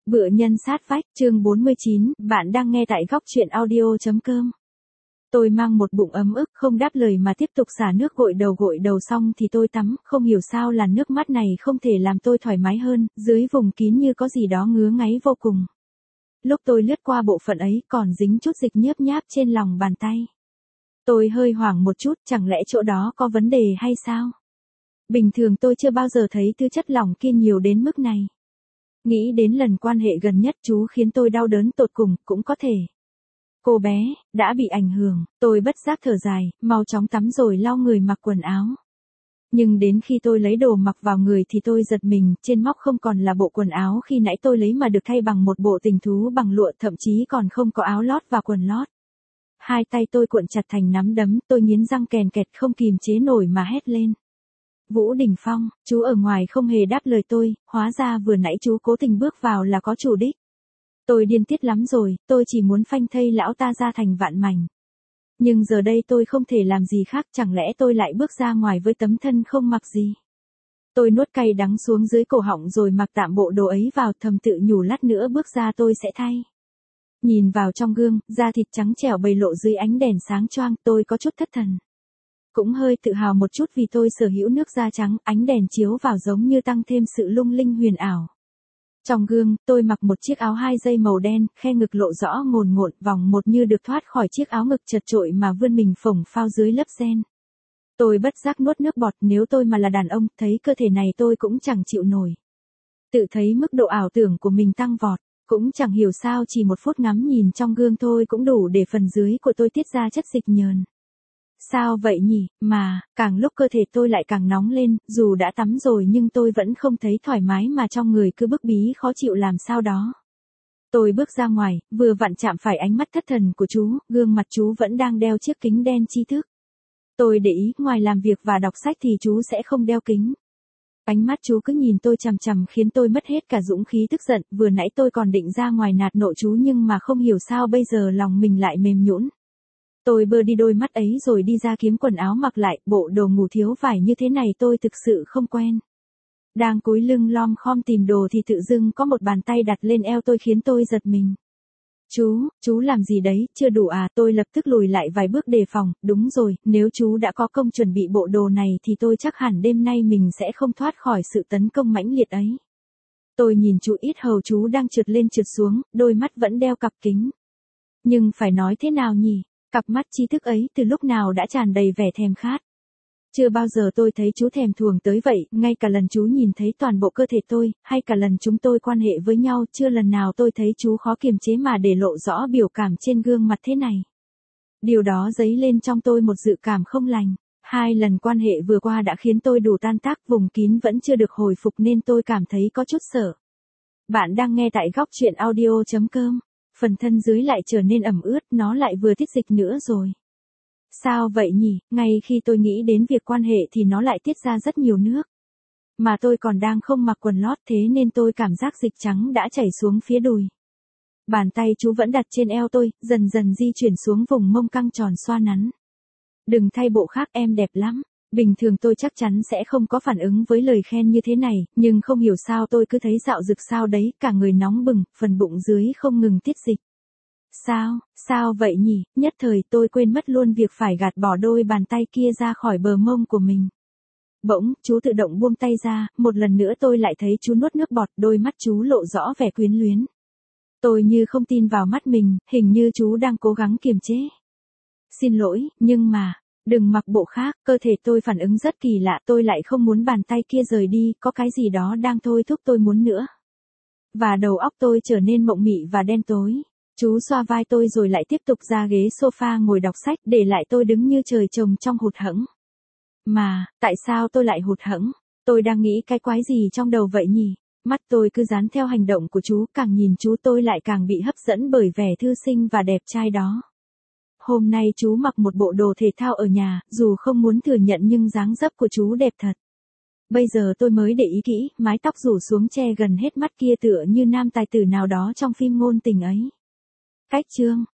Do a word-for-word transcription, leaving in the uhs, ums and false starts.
Vựa nhân sát vách, chương bốn mươi chín, bạn đang nghe tại góc truyện audio.com. Tôi mang một bụng ấm ức không đáp lời mà tiếp tục xả nước gội đầu gội đầu xong thì tôi tắm, không hiểu sao làn nước mắt này không thể làm tôi thoải mái hơn, dưới vùng kín như có gì đó ngứa ngáy vô cùng. Lúc tôi lướt qua bộ phận ấy còn dính chút dịch nhớp nháp trên lòng bàn tay. Tôi hơi hoảng một chút, chẳng lẽ chỗ đó có vấn đề hay sao? Bình thường tôi chưa bao giờ thấy thứ chất lỏng kia nhiều đến mức này. Nghĩ đến lần quan hệ gần nhất chú khiến tôi đau đớn tột cùng, cũng có thể. Cô bé, đã bị ảnh hưởng, tôi bất giác thở dài, mau chóng tắm rồi lau người mặc quần áo. Nhưng đến khi tôi lấy đồ mặc vào người thì tôi giật mình, trên móc không còn là bộ quần áo khi nãy tôi lấy mà được thay bằng một bộ tình thú bằng lụa, thậm chí còn không có áo lót và quần lót. Hai tay tôi cuộn chặt thành nắm đấm, tôi nghiến răng kèn kẹt không kìm chế nổi mà hét lên. Vũ Đình Phong, chú ở ngoài không hề đáp lời tôi, hóa ra vừa nãy chú cố tình bước vào là có chủ đích. Tôi điên tiết lắm rồi, tôi chỉ muốn phanh thây lão ta ra thành vạn mảnh. Nhưng giờ đây tôi không thể làm gì khác, chẳng lẽ tôi lại bước ra ngoài với tấm thân không mặc gì. Tôi nuốt cay đắng xuống dưới cổ họng rồi mặc tạm bộ đồ ấy vào, thầm tự nhủ lát nữa bước ra tôi sẽ thay. Nhìn vào trong gương, da thịt trắng trẻo bày lộ dưới ánh đèn sáng choang, tôi có chút thất thần. Cũng hơi tự hào một chút vì tôi sở hữu nước da trắng, ánh đèn chiếu vào giống như tăng thêm sự lung linh huyền ảo. Trong gương, tôi mặc một chiếc áo hai dây màu đen, khe ngực lộ rõ ngồn ngộn, vòng một như được thoát khỏi chiếc áo ngực chật trội mà vươn mình phồng phao dưới lớp ren. Tôi bất giác nuốt nước bọt, nếu tôi mà là đàn ông, thấy cơ thể này tôi cũng chẳng chịu nổi. Tự thấy mức độ ảo tưởng của mình tăng vọt, cũng chẳng hiểu sao chỉ một phút ngắm nhìn trong gương thôi cũng đủ để phần dưới của tôi tiết ra chất dịch nhờn. Sao vậy nhỉ, mà, càng lúc cơ thể tôi lại càng nóng lên, dù đã tắm rồi nhưng tôi vẫn không thấy thoải mái mà trong người cứ bức bí khó chịu làm sao đó. Tôi bước ra ngoài, vừa vặn chạm phải ánh mắt thất thần của chú, gương mặt chú vẫn đang đeo chiếc kính đen tri thức. Tôi để ý, ngoài làm việc và đọc sách thì chú sẽ không đeo kính. Ánh mắt chú cứ nhìn tôi chằm chằm khiến tôi mất hết cả dũng khí tức giận, vừa nãy tôi còn định ra ngoài nạt nộ chú nhưng mà không hiểu sao bây giờ lòng mình lại mềm nhũn. Tôi bơ đi đôi mắt ấy rồi đi ra kiếm quần áo mặc lại, bộ đồ ngủ thiếu vải như thế này tôi thực sự không quen. Đang cúi lưng lom khom tìm đồ thì tự dưng có một bàn tay đặt lên eo tôi khiến tôi giật mình. Chú, chú làm gì đấy, chưa đủ à, tôi lập tức lùi lại vài bước đề phòng, đúng rồi, nếu chú đã có công chuẩn bị bộ đồ này thì tôi chắc hẳn đêm nay mình sẽ không thoát khỏi sự tấn công mãnh liệt ấy. Tôi nhìn chú ít hầu chú đang trượt lên trượt xuống, đôi mắt vẫn đeo cặp kính. Nhưng phải nói thế nào nhỉ? Cặp mắt trí thức ấy từ lúc nào đã tràn đầy vẻ thèm khát. Chưa bao giờ tôi thấy chú thèm thuồng tới vậy, ngay cả lần chú nhìn thấy toàn bộ cơ thể tôi, hay cả lần chúng tôi quan hệ với nhau, chưa lần nào tôi thấy chú khó kiềm chế mà để lộ rõ biểu cảm trên gương mặt thế này. Điều đó dấy lên trong tôi một dự cảm không lành. Hai lần quan hệ vừa qua đã khiến tôi đủ tan tác, vùng kín vẫn chưa được hồi phục nên tôi cảm thấy có chút sợ. Bạn đang nghe tại góc truyện audio.com. Phần thân dưới lại trở nên ẩm ướt, nó lại vừa tiết dịch nữa rồi. Sao vậy nhỉ, ngay khi tôi nghĩ đến việc quan hệ thì nó lại tiết ra rất nhiều nước. Mà tôi còn đang không mặc quần lót thế nên tôi cảm giác dịch trắng đã chảy xuống phía đùi. Bàn tay chú vẫn đặt trên eo tôi, dần dần di chuyển xuống vùng mông căng tròn xoa nắn. Đừng thay bộ khác, em đẹp lắm. Bình thường tôi chắc chắn sẽ không có phản ứng với lời khen như thế này, nhưng không hiểu sao tôi cứ thấy dạo rực sao đấy, cả người nóng bừng, phần bụng dưới không ngừng tiết dịch. Sao, sao vậy nhỉ, nhất thời tôi quên mất luôn việc phải gạt bỏ đôi bàn tay kia ra khỏi bờ mông của mình. Bỗng, chú tự động buông tay ra, một lần nữa tôi lại thấy chú nuốt nước bọt, đôi mắt chú lộ rõ vẻ quyến luyến. Tôi như không tin vào mắt mình, hình như chú đang cố gắng kiềm chế. Xin lỗi, nhưng mà... Đừng mặc bộ khác, cơ thể tôi phản ứng rất kỳ lạ, tôi lại không muốn bàn tay kia rời đi, có cái gì đó đang thôi thúc tôi muốn nữa. Và đầu óc tôi trở nên mộng mị và đen tối. Chú xoa vai tôi rồi lại tiếp tục ra ghế sofa ngồi đọc sách, để lại tôi đứng như trời trồng trong hụt hẫng. Mà, tại sao tôi lại hụt hẫng? Tôi đang nghĩ cái quái gì trong đầu vậy nhỉ? Mắt tôi cứ dán theo hành động của chú, càng nhìn chú tôi lại càng bị hấp dẫn bởi vẻ thư sinh và đẹp trai đó. Hôm nay chú mặc một bộ đồ thể thao ở nhà, dù không muốn thừa nhận nhưng dáng dấp của chú đẹp thật. Bây giờ tôi mới để ý kỹ, mái tóc rủ xuống che gần hết mắt kia tựa như nam tài tử nào đó trong phim ngôn tình ấy. Cách chương,